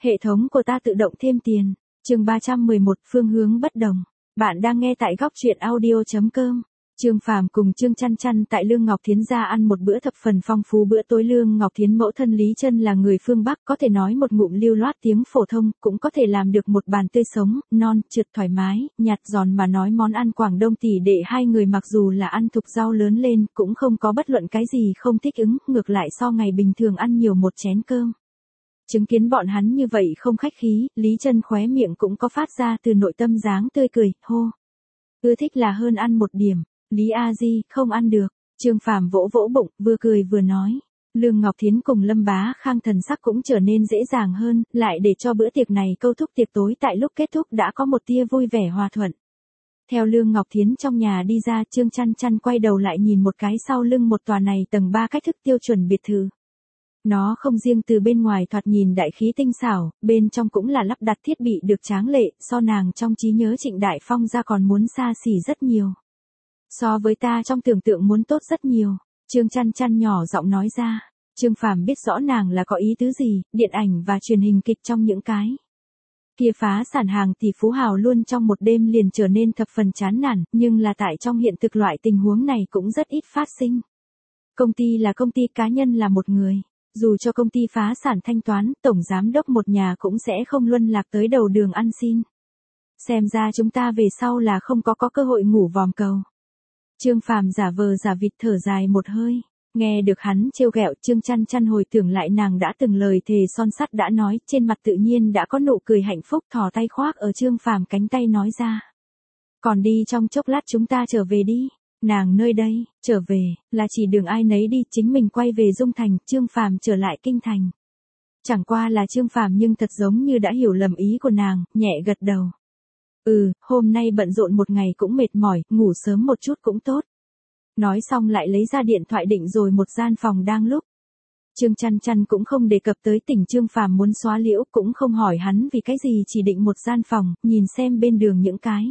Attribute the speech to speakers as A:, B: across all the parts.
A: Hệ thống của ta tự động thêm tiền. Chương 311, phương hướng bất đồng. Bạn đang nghe tại góc truyện audio.com. Trương Phàm cùng Trương Chăn Chăn tại Lương Ngọc Thiến gia ăn một bữa thập phần phong phú. Bữa tối Lương Ngọc Thiến mẫu thân Lý Chân là người phương Bắc, có thể nói một ngụm lưu loát tiếng phổ thông, cũng có thể làm được một bàn tươi sống, non, trượt thoải mái, nhạt giòn mà nói món ăn Quảng Đông. Tỷ đệ hai người mặc dù là ăn thục rau lớn lên, cũng không có bất luận cái gì không thích ứng, ngược lại so ngày bình thường ăn nhiều một chén cơm. Chứng kiến bọn hắn như vậy không khách khí, Lý Chân khóe miệng cũng có phát ra từ nội tâm dáng tươi cười, hô. Ưa thích là hơn ăn một điểm. Lý A Di, không ăn được. Trương Phàm vỗ vỗ bụng, vừa cười vừa nói. Lương Ngọc Thiến cùng Lâm Bá Khang thần sắc cũng trở nên dễ dàng hơn, lại để cho bữa tiệc này câu thúc tiệc tối tại lúc kết thúc đã có một tia vui vẻ hòa thuận. Theo Lương Ngọc Thiến trong nhà đi ra, Trương Chăn Chăn quay đầu lại nhìn một cái sau lưng một tòa này tầng 3 cách thức tiêu chuẩn biệt thự. Nó không riêng từ bên ngoài thoạt nhìn đại khí tinh xảo, bên trong cũng là lắp đặt thiết bị được tráng lệ, so nàng trong trí nhớ Trịnh Đại Phong ra còn muốn xa xỉ rất nhiều. So với ta trong tưởng tượng muốn tốt rất nhiều, Trương Chăn Chăn nhỏ giọng nói ra. Trương Phàm biết rõ nàng là có ý tứ gì, điện ảnh và truyền hình kịch trong những cái kia phá sản hàng tỷ phú hào luôn trong một đêm liền trở nên thập phần chán nản, nhưng là tại trong hiện thực loại tình huống này cũng rất ít phát sinh. Công ty là công ty, cá nhân là một người. Dù cho công ty phá sản thanh toán, tổng giám đốc một nhà cũng sẽ không luân lạc tới đầu đường ăn xin. Xem ra chúng ta về sau là không có cơ hội ngủ vòm cầu. Trương Phàm giả vờ giả vịt thở dài một hơi. Nghe được hắn trêu ghẹo, Trương Chăn Chăn hồi tưởng lại nàng đã từng lời thề son sắt đã nói, trên mặt tự nhiên đã có nụ cười hạnh phúc, thò tay khoác ở Trương Phàm cánh tay nói ra. Còn đi trong chốc lát chúng ta trở về đi. Nàng nơi đây, trở về, là chỉ đường ai nấy đi, chính mình quay về Dung Thành, Trương Phàm trở lại Kinh Thành. Chẳng qua là Trương Phàm nhưng thật giống như đã hiểu lầm ý của nàng, nhẹ gật đầu. Hôm nay bận rộn một ngày cũng mệt mỏi, ngủ sớm một chút cũng tốt. Nói xong lại lấy ra điện thoại định rồi một gian phòng đang lúc. Trương Chăn Chăn cũng không đề cập tới tình Trương Phàm muốn xóa liễu, cũng không hỏi hắn vì cái gì chỉ định một gian phòng, nhìn xem bên đường những cái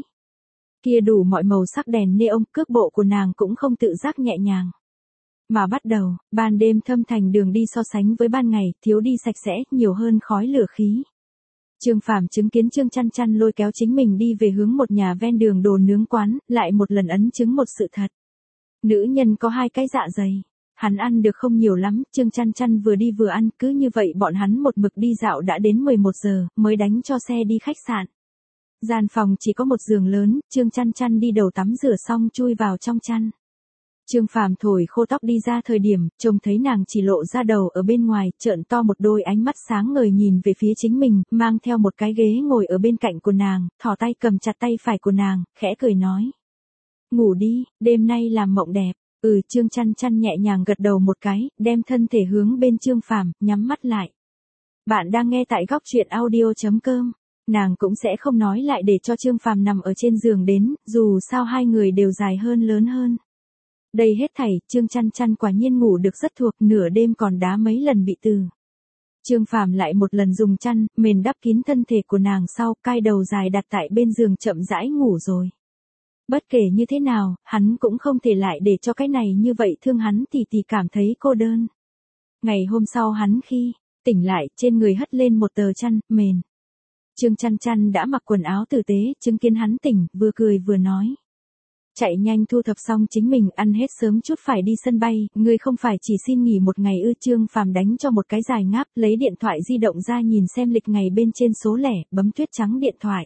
A: kia đủ mọi màu sắc đèn neon, cước bộ của nàng cũng không tự giác nhẹ nhàng. Mà bắt đầu, ban đêm thâm thành đường đi so sánh với ban ngày, thiếu đi sạch sẽ, nhiều hơn khói lửa khí. Trương Phàm chứng kiến Trương Chăn Chăn lôi kéo chính mình đi về hướng một nhà ven đường đồ nướng quán, lại một lần ấn chứng một sự thật. Nữ nhân có hai cái dạ dày. Hắn ăn được không nhiều lắm, Trương Chăn Chăn vừa đi vừa ăn, cứ như vậy bọn hắn một mực đi dạo đã đến 11 giờ, mới đánh cho xe đi khách sạn. Gian phòng chỉ có một giường lớn, Trương Chăn Chăn đi đầu tắm rửa xong chui vào trong chăn. Trương Phàm thổi khô tóc đi ra thời điểm, trông thấy nàng chỉ lộ ra đầu ở bên ngoài, trợn to một đôi ánh mắt sáng ngời nhìn về phía chính mình, mang theo một cái ghế ngồi ở bên cạnh của nàng, thò tay cầm chặt tay phải của nàng, khẽ cười nói. Ngủ đi, đêm nay làm mộng đẹp. Trương Chăn Chăn nhẹ nhàng gật đầu một cái, đem thân thể hướng bên Trương Phàm, nhắm mắt lại. Bạn đang nghe tại góc truyện audio.com. Nàng cũng sẽ không nói lại để cho Trương Phàm nằm ở trên giường đến, dù sao hai người đều dài hơn lớn hơn. Đây hết thảy, Trương Chăn Chăn quả nhiên ngủ được rất thuộc, nửa đêm còn đá mấy lần bị từ. Trương Phàm lại một lần dùng chăn, mền đắp kín thân thể của nàng sau, cai đầu dài đặt tại bên giường chậm rãi ngủ rồi. Bất kể như thế nào, hắn cũng không thể lại để cho cái này như vậy thương hắn thì cảm thấy cô đơn. Ngày hôm sau hắn khi tỉnh lại, trên người hất lên một tờ chăn, mền. Trương Chăn Chăn đã mặc quần áo tử tế, chứng kiến hắn tỉnh, vừa cười vừa nói. Chạy nhanh thu thập xong chính mình, ăn hết sớm chút phải đi sân bay, ngươi không phải chỉ xin nghỉ một ngày ư? Trương Phàm đánh cho một cái dài ngáp, lấy điện thoại di động ra nhìn xem lịch ngày bên trên số lẻ, bấm tuyết trắng điện thoại.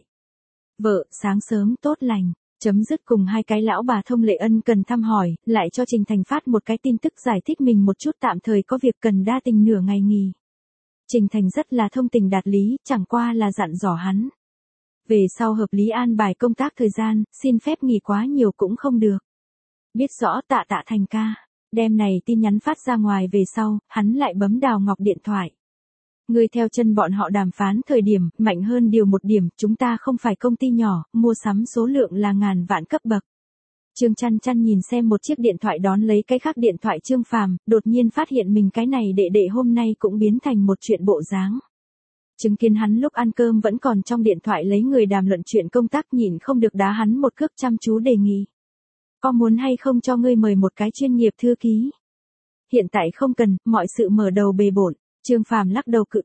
A: Vợ, sáng sớm tốt lành. Chấm dứt cùng hai cái lão bà Thông Lệ ân cần thăm hỏi, lại cho Trình Thành phát một cái tin tức giải thích mình một chút tạm thời có việc cần đa tình nửa ngày nghỉ. Trình Thành rất là thông tình đạt lý, chẳng qua là dặn dò hắn. Về sau hợp lý an bài công tác thời gian, xin phép nghỉ quá nhiều cũng không được. Biết rõ Tạ Thành ca. Đem này tin nhắn phát ra ngoài về sau, hắn lại bấm Đào Ngọc điện thoại. Người theo chân bọn họ đàm phán thời điểm, mạnh hơn điều một điểm, chúng ta không phải công ty nhỏ, mua sắm số lượng là ngàn vạn cấp bậc. Trương Chăn Chăn nhìn xem một chiếc điện thoại đón lấy cái khác điện thoại Trương Phàm, đột nhiên phát hiện mình cái này đệ đệ hôm nay cũng biến thành một chuyện bộ dáng. Chứng kiến hắn lúc ăn cơm vẫn còn trong điện thoại lấy người đàm luận chuyện công tác, nhìn không được đá hắn một cước, chăm chú đề nghị. Có muốn hay không cho ngươi mời một cái chuyên nghiệp thư ký? Hiện tại không cần, mọi sự mở đầu bề bộn. Trương Phàm lắc đầu cự tuyệt.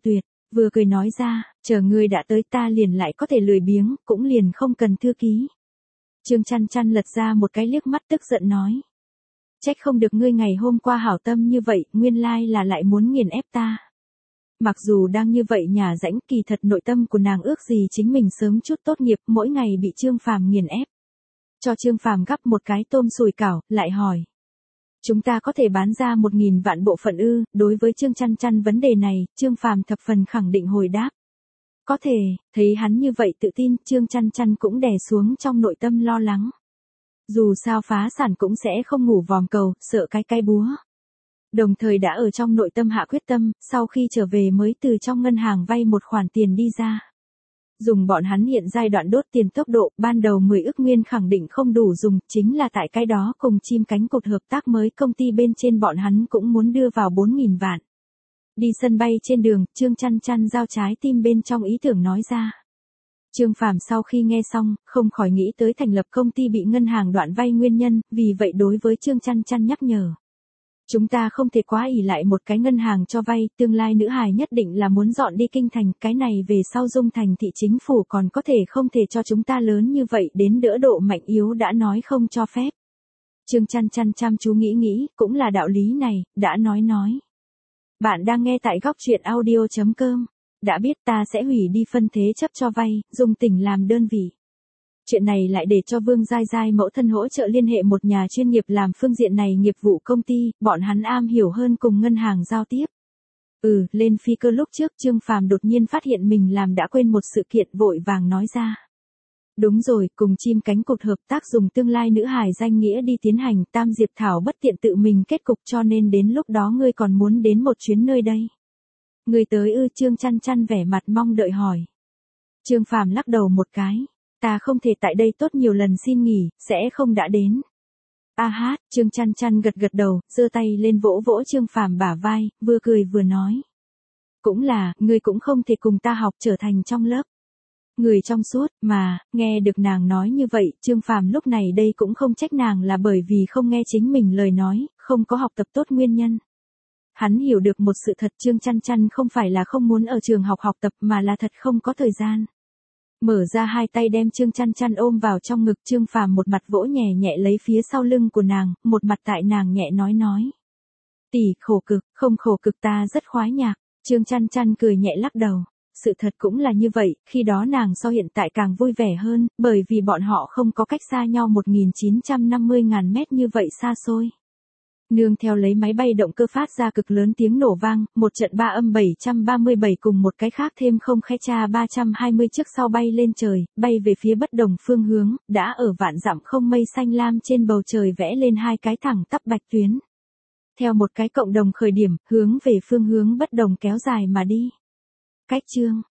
A: Vừa cười nói ra, chờ ngươi đã tới ta liền lại có thể lười biếng, cũng liền không cần thư ký. Trương Chăn Chăn lật ra một cái liếc mắt tức giận nói. Trách không được ngươi ngày hôm qua hảo tâm như vậy, nguyên lai là lại muốn nghiền ép ta. Mặc dù đang như vậy nhà rãnh, kỳ thật nội tâm của nàng ước gì chính mình sớm chút tốt nghiệp, mỗi ngày bị Trương Phàm nghiền ép. Cho Trương Phàm gắp một cái tôm sùi cảo, lại hỏi. Chúng ta có thể bán ra 1.000 vạn bộ phận ư? Đối với Trương Chăn Chăn vấn đề này, Trương Phàm thập phần khẳng định hồi đáp. Có thể, thấy hắn như vậy tự tin, Trương Chăn Chăn cũng đè xuống trong nội tâm lo lắng. Dù sao phá sản cũng sẽ không ngủ vòm cầu, sợ cái búa. Đồng thời đã ở trong nội tâm hạ quyết tâm, sau khi trở về mới từ trong ngân hàng vay một khoản tiền đi ra. Dùng bọn hắn hiện giai đoạn đốt tiền tốc độ, ban đầu 10 ức nguyên khẳng định không đủ dùng, chính là tại cái đó cùng chim cánh cụt hợp tác mới công ty bên trên bọn hắn cũng muốn đưa vào 4.000 vạn. Đi sân bay trên đường, Trương Chăn Chăn giao trái tim bên trong ý tưởng nói ra. Trương Phàm sau khi nghe xong, không khỏi nghĩ tới thành lập công ty bị ngân hàng đoạn vay nguyên nhân, vì vậy đối với Trương Chăn Chăn nhắc nhở. Chúng ta không thể quá ỷ lại một cái ngân hàng cho vay, tương lai nữ hài nhất định là muốn dọn đi kinh thành, cái này về sau Dung Thành thị chính phủ còn có thể không thể cho chúng ta lớn như vậy đến đỡ độ mạnh yếu đã nói không cho phép. Trương Chăn Chăn chăm chú nghĩ, cũng là đạo lý này, đã nói. Bạn đang nghe tại góc truyện audio.com. Đã biết ta sẽ hủy đi phân thế chấp cho vay, dùng tỉnh làm đơn vị. Chuyện này lại để cho Vương Giai Giai mẫu thân hỗ trợ liên hệ một nhà chuyên nghiệp làm phương diện này nghiệp vụ công ty, bọn hắn am hiểu hơn cùng ngân hàng giao tiếp. Lên phi cơ lúc trước Trương Phàm đột nhiên phát hiện mình làm đã quên một sự kiện vội vàng nói ra. Đúng rồi, cùng chim cánh cụt hợp tác dùng tương lai nữ hài danh nghĩa đi tiến hành, Tam Diệp Thảo bất tiện tự mình kết cục cho nên đến lúc đó ngươi còn muốn đến một chuyến nơi đây. Ngươi tới ư? Trương Chăn Chăn vẻ mặt mong đợi hỏi. Trương Phàm lắc đầu một cái. Ta không thể tại đây tốt nhiều lần xin nghỉ, sẽ không đã đến. Trương Chăn Chăn gật đầu, giơ tay lên vỗ vỗ Trương Phàm bả vai, vừa cười vừa nói. Cũng là, ngươi cũng không thể cùng ta học trở thành trong lớp. Người trong suốt, mà, nghe được nàng nói như vậy, Trương Phàm lúc này đây cũng không trách nàng là bởi vì không nghe chính mình lời nói, không có học tập tốt nguyên nhân. Hắn hiểu được một sự thật, Trương Chăn Chăn không phải là không muốn ở trường học tập mà là thật không có thời gian. Mở ra hai tay đem Trương Chăn Chăn ôm vào trong ngực, Trương Phàm một mặt vỗ nhẹ nhẹ lấy phía sau lưng của nàng, một mặt tại nàng nhẹ nói. Tỷ khổ cực, không khổ cực ta rất khoái nhạc. Trương Chăn Chăn cười nhẹ lắc đầu. Sự thật cũng là như vậy, khi đó nàng so hiện tại càng vui vẻ hơn, bởi vì bọn họ không có cách xa nhau 1.950.000 mét như vậy xa xôi. Nương theo lấy máy bay động cơ phát ra cực lớn tiếng nổ vang, một trận 3-737 cùng một cái khác thêm không khe cha 320 trước sau bay lên trời, bay về phía bất đồng phương hướng, đã ở vạn dặm không mây xanh lam trên bầu trời vẽ lên hai cái thẳng tắp bạch tuyến. Theo một cái cộng đồng khởi điểm, hướng về phương hướng bất đồng kéo dài mà đi. Cách chương